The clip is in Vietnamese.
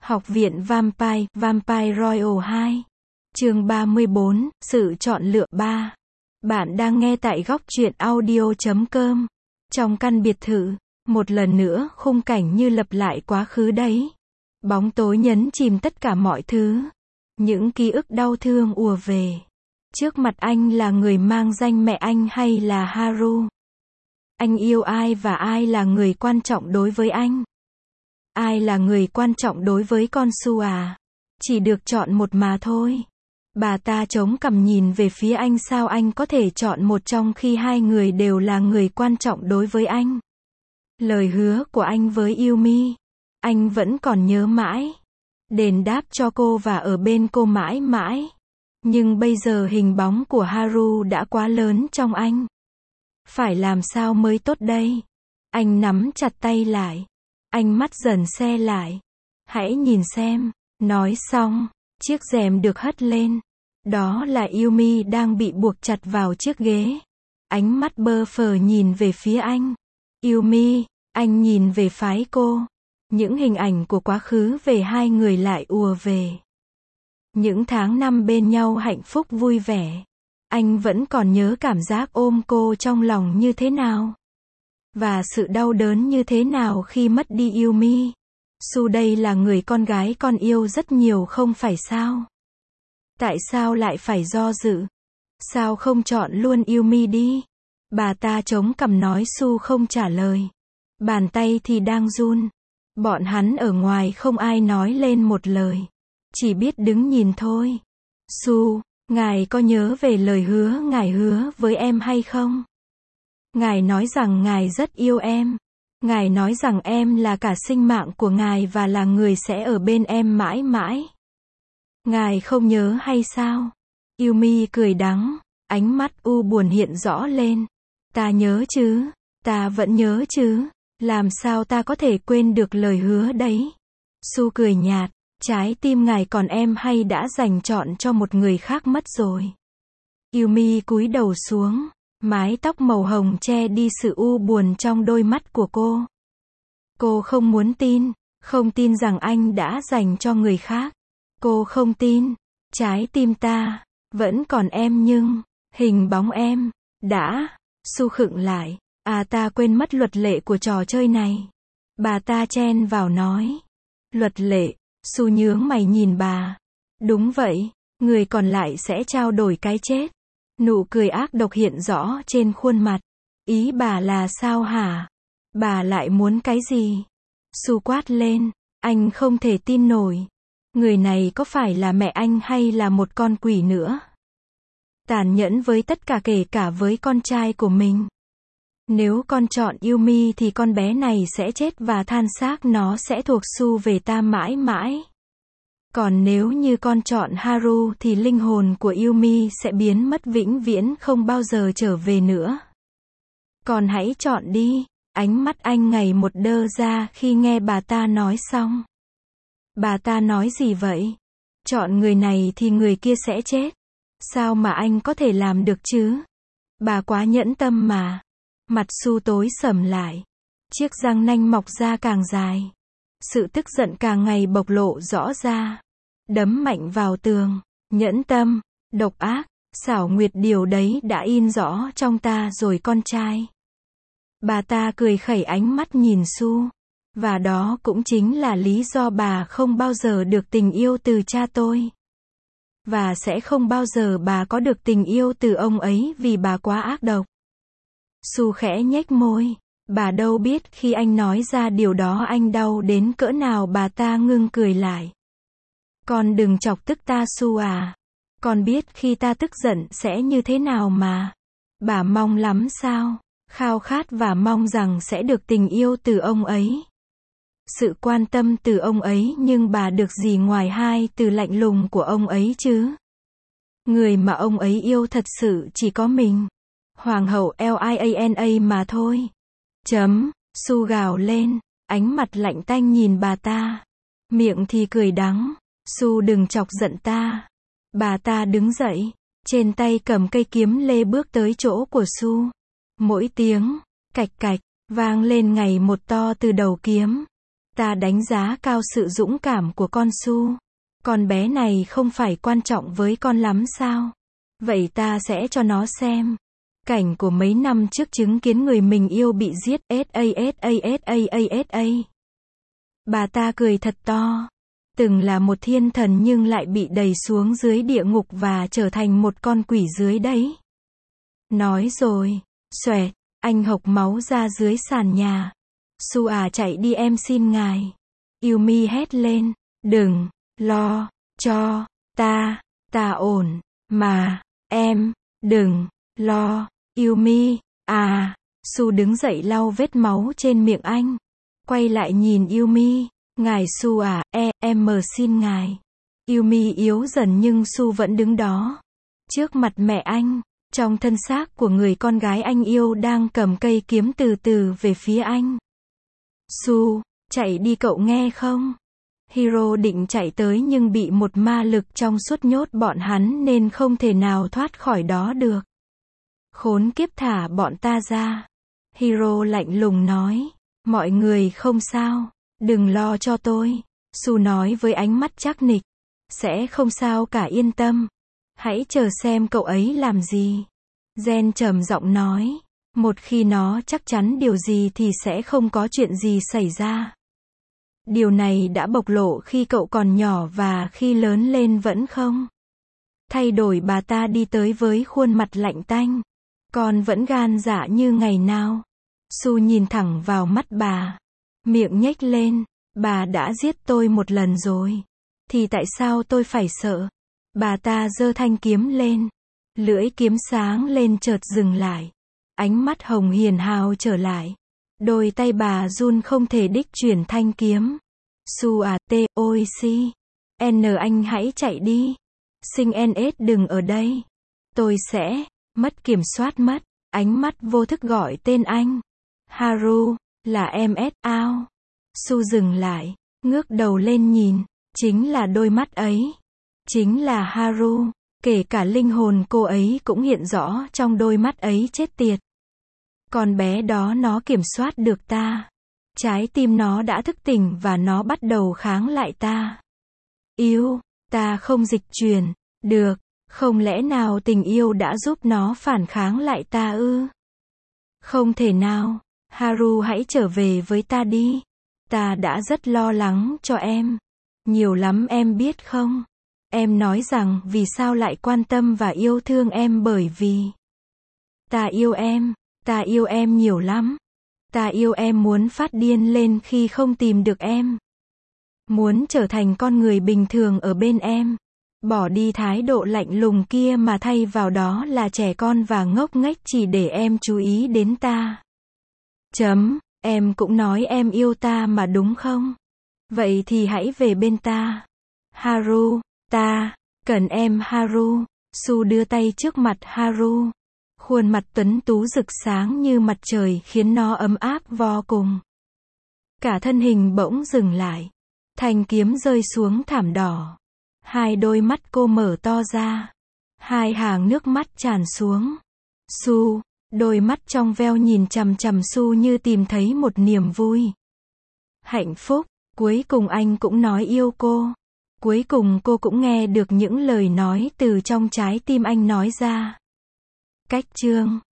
Học viện Vampire, Vampire Royal 2. Chương 34, sự chọn lựa 3. Bạn đang nghe tại góc truyện audio.com. Trong căn biệt thự, một lần nữa khung cảnh như lặp lại quá khứ đấy. Bóng tối nhấn chìm tất cả mọi thứ. Những ký ức đau thương ùa về. Trước mặt anh là người mang danh mẹ anh hay là Haru? Anh yêu ai và ai là người quan trọng đối với anh? Ai là người quan trọng đối với con Su à? Chỉ được chọn một mà thôi. Bà ta chống cằm nhìn về phía anh, sao anh có thể chọn một trong khi hai người đều là người quan trọng đối với anh? Lời hứa của anh với Yumi, anh vẫn còn nhớ mãi. Đền đáp cho cô và ở bên cô mãi mãi. Nhưng bây giờ hình bóng của Haru đã quá lớn trong anh. Phải làm sao mới tốt đây? Anh nắm chặt tay lại. Ánh mắt dần se lại. Hãy nhìn xem. Nói xong, chiếc rèm được hất lên. Đó là Yumi đang bị buộc chặt vào chiếc ghế. Ánh mắt bơ phờ nhìn về phía anh. Yumi, anh nhìn về phái cô. Những hình ảnh của quá khứ về hai người lại ùa về. Những tháng năm bên nhau hạnh phúc vui vẻ. Anh vẫn còn nhớ cảm giác ôm cô trong lòng như thế nào. Và sự đau đớn như thế nào khi mất đi Yumi. Su đây là người con gái con yêu rất nhiều không phải sao? Tại sao lại phải do dự? Sao không chọn luôn Yumi đi? Bà ta chống cằm nói. Su không trả lời. Bàn tay thì đang run. Bọn hắn ở ngoài không ai nói lên một lời. Chỉ biết đứng nhìn thôi. Su, ngài có nhớ về lời hứa ngài hứa với em hay không? Ngài nói rằng ngài rất yêu em. Ngài nói rằng em là cả sinh mạng của ngài và là người sẽ ở bên em mãi mãi. Ngài không nhớ hay sao? Yumi cười đắng, ánh mắt u buồn hiện rõ lên. Ta nhớ chứ, ta vẫn nhớ chứ, làm sao ta có thể quên được lời hứa đấy? Su cười nhạt, trái tim ngài còn em hay đã dành chọn cho một người khác mất rồi? Yumi cúi đầu xuống. Mái tóc màu hồng che đi sự u buồn trong đôi mắt của cô. Cô không muốn tin, không tin rằng anh đã dành cho người khác. Cô không tin, trái tim ta, vẫn còn em nhưng, hình bóng em, đã, Su khựng lại, ta quên mất luật lệ của trò chơi này. Bà ta chen vào nói. Luật lệ, Su nhướng mày nhìn bà. Đúng vậy, người còn lại sẽ trao đổi cái chết. Nụ cười ác độc hiện rõ trên khuôn mặt. Ý bà là sao hả? Bà lại muốn cái gì? Su quát lên. Anh không thể tin nổi. Người này có phải là mẹ anh hay là một con quỷ nữa? Tàn nhẫn với tất cả, kể cả với con trai của mình. Nếu con chọn Yumi thì con bé này sẽ chết và than xác nó sẽ thuộc Su về ta mãi mãi. Còn nếu như con chọn Haru thì linh hồn của Yumi sẽ biến mất vĩnh viễn, không bao giờ trở về nữa. Con hãy chọn đi. Ánh mắt anh ngày một đơ ra khi nghe bà ta nói xong. Bà ta nói gì vậy? Chọn người này thì người kia sẽ chết. Sao mà anh có thể làm được chứ? Bà quá nhẫn tâm mà. Mặt Su tối sầm lại. Chiếc răng nanh mọc ra càng dài. Sự tức giận càng ngày bộc lộ rõ ra. Đấm mạnh vào tường. Nhẫn tâm, độc ác, xảo quyệt, điều đấy đã in rõ trong ta rồi con trai. Bà ta cười khẩy ánh mắt nhìn Su. Và đó cũng chính là lý do bà không bao giờ được tình yêu từ cha tôi. Và sẽ không bao giờ bà có được tình yêu từ ông ấy vì bà quá ác độc. Su khẽ nhếch môi. Bà đâu biết khi anh nói ra điều đó anh đau đến cỡ nào. Bà ta ngưng cười lại. Con đừng chọc tức ta Su à. Con biết khi ta tức giận sẽ như thế nào mà. Bà mong lắm sao? Khao khát và mong rằng sẽ được tình yêu từ ông ấy. Sự quan tâm từ ông ấy, nhưng bà được gì ngoài hai từ lạnh lùng của ông ấy chứ? Người mà ông ấy yêu thật sự chỉ có mình. Hoàng hậu Liana mà thôi. Su gào lên, ánh mặt lạnh tanh nhìn bà ta. Miệng thì cười đắng. Su đừng chọc giận ta. Bà ta đứng dậy, trên tay cầm cây kiếm lê bước tới chỗ của Su. Mỗi tiếng, cạch cạch, vang lên ngày một to từ đầu kiếm. Ta đánh giá cao sự dũng cảm của con Su. Con bé này không phải quan trọng với con lắm sao? Vậy ta sẽ cho nó xem. Cảnh của mấy năm trước chứng kiến người mình yêu bị giết. SASASASA. Bà ta cười thật to. Từng là một thiên thần nhưng lại bị đẩy xuống dưới địa ngục và trở thành một con quỷ dưới đấy. Nói rồi. Xoẹt. Anh hộc máu ra dưới sàn nhà. Su à, chạy đi, em xin ngài. Yumi hét lên. Đừng lo cho ta, ta ổn mà, em đừng lo. Yumi à. Su đứng dậy lau vết máu trên miệng anh. Quay lại nhìn Yumi. Ngài Su à, em xin ngài. Yumi yếu dần nhưng Su vẫn đứng đó. Trước mặt mẹ anh. Trong thân xác của người con gái anh yêu đang cầm cây kiếm từ từ về phía anh. Su, chạy đi cậu nghe không? Hiro định chạy tới nhưng bị một ma lực trong suốt nhốt bọn hắn nên không thể nào thoát khỏi đó được. Khốn kiếp, thả bọn ta ra. Hiro lạnh lùng nói. Mọi người không sao. Đừng lo cho tôi. Su nói với ánh mắt trắc nịch. Sẽ không sao cả, yên tâm. Hãy chờ xem cậu ấy làm gì. Gen trầm giọng nói. Một khi nó chắc chắn điều gì thì sẽ không có chuyện gì xảy ra. Điều này đã bộc lộ khi cậu còn nhỏ và khi lớn lên vẫn không thay đổi. Bà ta đi tới với khuôn mặt lạnh tanh. Con vẫn gan dạ như ngày nào. Su nhìn thẳng vào mắt bà. Miệng nhếch lên. Bà đã giết tôi một lần rồi. Thì tại sao tôi phải sợ? Bà ta giơ thanh kiếm lên. Lưỡi kiếm sáng lên chợt dừng lại. Ánh mắt hồng hiền hào trở lại. Đôi tay bà run không thể đích chuyển thanh kiếm. Su à, ôi si. Anh hãy chạy đi. Sinh NS đừng ở đây. Tôi sẽ mất kiểm soát mất. Ánh mắt vô thức gọi tên anh. Haru, là em ao. Su dừng lại, ngước đầu lên nhìn. Chính là đôi mắt ấy. Chính là Haru. Kể cả linh hồn cô ấy cũng hiện rõ trong đôi mắt ấy, chết tiệt. Con bé đó nó kiểm soát được ta. Trái tim nó đã thức tỉnh và nó bắt đầu kháng lại ta. Yêu, ta không dịch chuyển được. Không lẽ nào tình yêu đã giúp nó phản kháng lại ta ư? Không thể nào. Haru, hãy trở về với ta đi. Ta đã rất lo lắng cho em. Nhiều lắm, em biết không? Em nói rằng vì sao lại quan tâm và yêu thương em, bởi vì ta yêu em. Ta yêu em nhiều lắm. Ta yêu em muốn phát điên lên khi không tìm được em. Muốn trở thành con người bình thường ở bên em. Bỏ đi thái độ lạnh lùng kia mà thay vào đó là trẻ con và ngốc nghếch chỉ để em chú ý đến ta. Em cũng nói em yêu ta mà đúng không? Vậy thì hãy về bên ta. Haru, ta cần em Haru. Su đưa tay trước mặt Haru. Khuôn mặt tuấn tú rực sáng như mặt trời khiến nó ấm áp vô cùng. Cả thân hình bỗng dừng lại. Thanh kiếm rơi xuống thảm đỏ. Hai đôi mắt cô mở to ra. Hai hàng nước mắt tràn xuống. Su, đôi mắt trong veo nhìn chằm chằm Su như tìm thấy một niềm vui. Hạnh phúc, cuối cùng anh cũng nói yêu cô. Cuối cùng cô cũng nghe được những lời nói từ trong trái tim anh nói ra. Cách chương